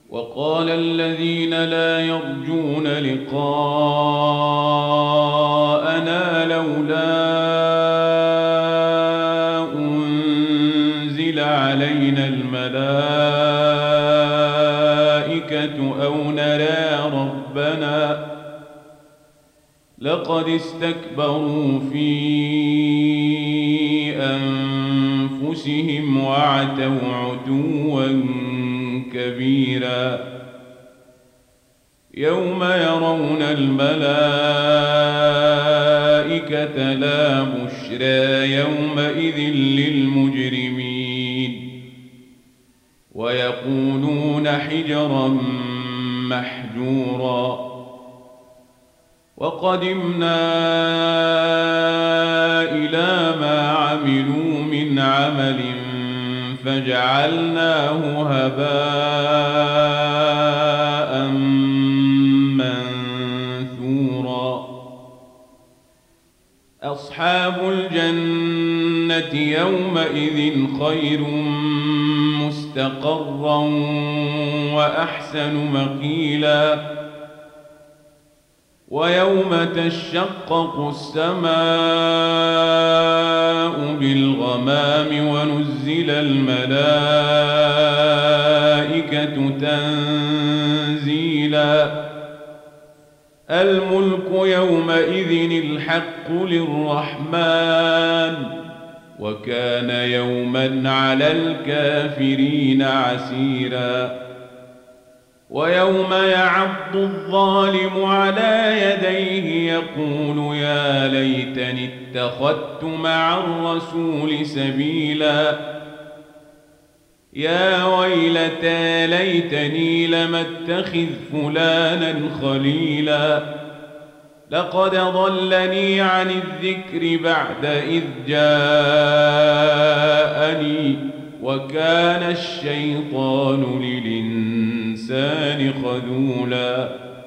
وقال الذين لا يرجون لقاءنا لولا أنزل علينا الملائكة أو نرى ربنا لقد استكبروا في أنفسهم وعتوا عتوا كبيرا يوم يرون الملائكة لا بشرى يومئذ للمجرمين ويقولون حجرا محجورا وقدمنا إلى ما عملوا من عمل فجعلناه هباء منثورا أصحاب الجنة يومئذ خير مستقرا وأحسن مقيلا ويوم تشقق السماء بالغمام ونزل الملائكة تنزيلا الملك يومئذ الحق للرحمن وكان يوما على الكافرين عسيرا ويوم يعض الظالم على يديه يقول يا ليتني اتخذت مع الرسول سبيلا يا ويلتى ليتني لم اتخذ فلانا خليلا لقد ضلني عن الذكر بعد إذ جاءني وكان الشيطان للإنسان خذولا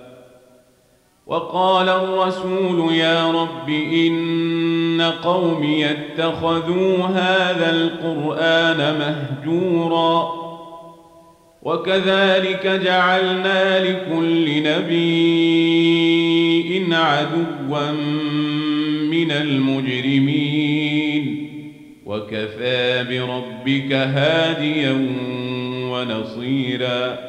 وقال الرسول يا رب إن قومي اتخذوا هذا القرآن مهجورا وكذلك جعلنا لكل نبي عدوا من المجرمين وكفى بربك هاديا ونصيرا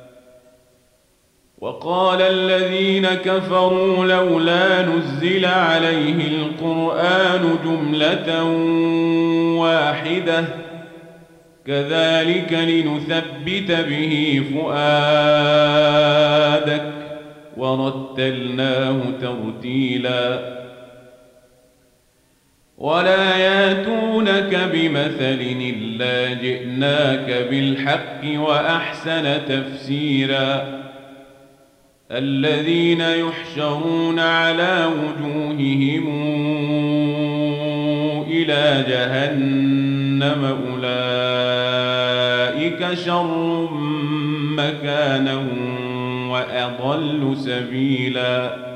وقال الذين كفروا لولا نزل عليه القرآن جملة واحدة كذلك لنثبت به فؤادك ورتلناه ترتيلا ولا ياتونك بمثل إلا جئناك بالحق وأحسن تفسيرا الذين يحشرون على وجوههم إلى جهنم أولئك شر مكانا وأضل سبيلا